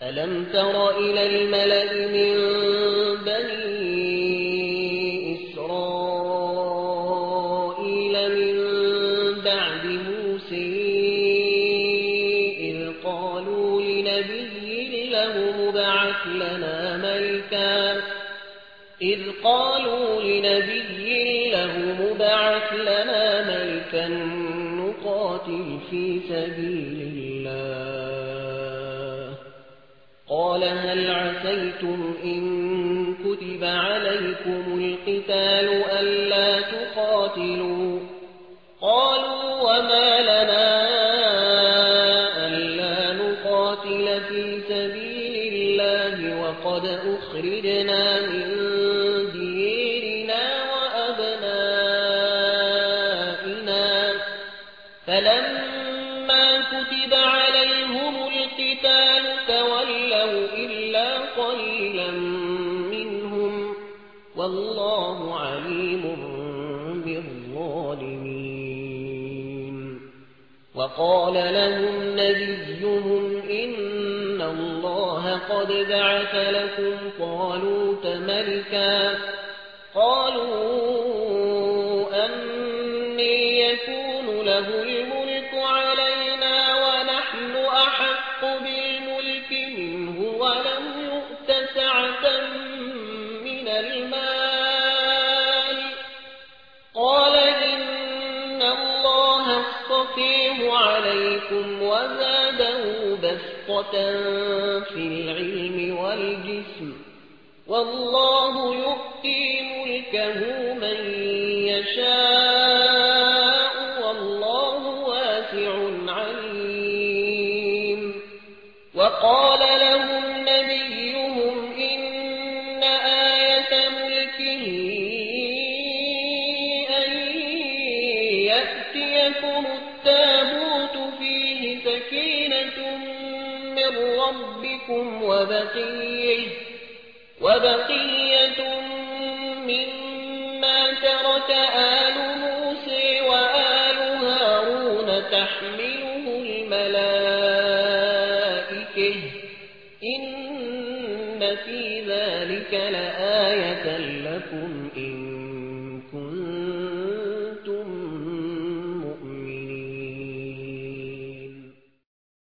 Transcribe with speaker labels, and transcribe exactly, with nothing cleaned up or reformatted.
Speaker 1: ألم تر إلى الملأ من بني إسرائيل من بعد موسى إذ قالوا لنبي له ابعث لنا ملكا إذ قالوا لنبي له ابعث لنا ملكا نقاتل في سبيل الله قال هل عسيتم إن كتب عليكم القتال ألا تقاتلوا قالوا وما لنا ألا نقاتل في سبيل الله وقد أخرجنا من ديرنا وأبنائنا فلما كتب عليهم القتال تولوا إلا قليلا منهم والله عليم بالظالمين وقال لهم نبيهم إن الله قد بعث لكم طالوت ملكا قالوا أني يكون له الملك علينا ونحن أحق بالملك منه ولم يؤت سعة من المال قال إن الله اصطفيه عليكم وزاده بسطة في العلم والجسم والله يؤتي ملكه من يشاء والله واسع عليم وقال لهم نبيهم إن آية ملكه أن يأتيكم التابوت فيه سكينة من ربكم وبقية وبقية مما ترك آل موسى وآل هارون تحمله الملائكة إن في ذلك لآية لكم إن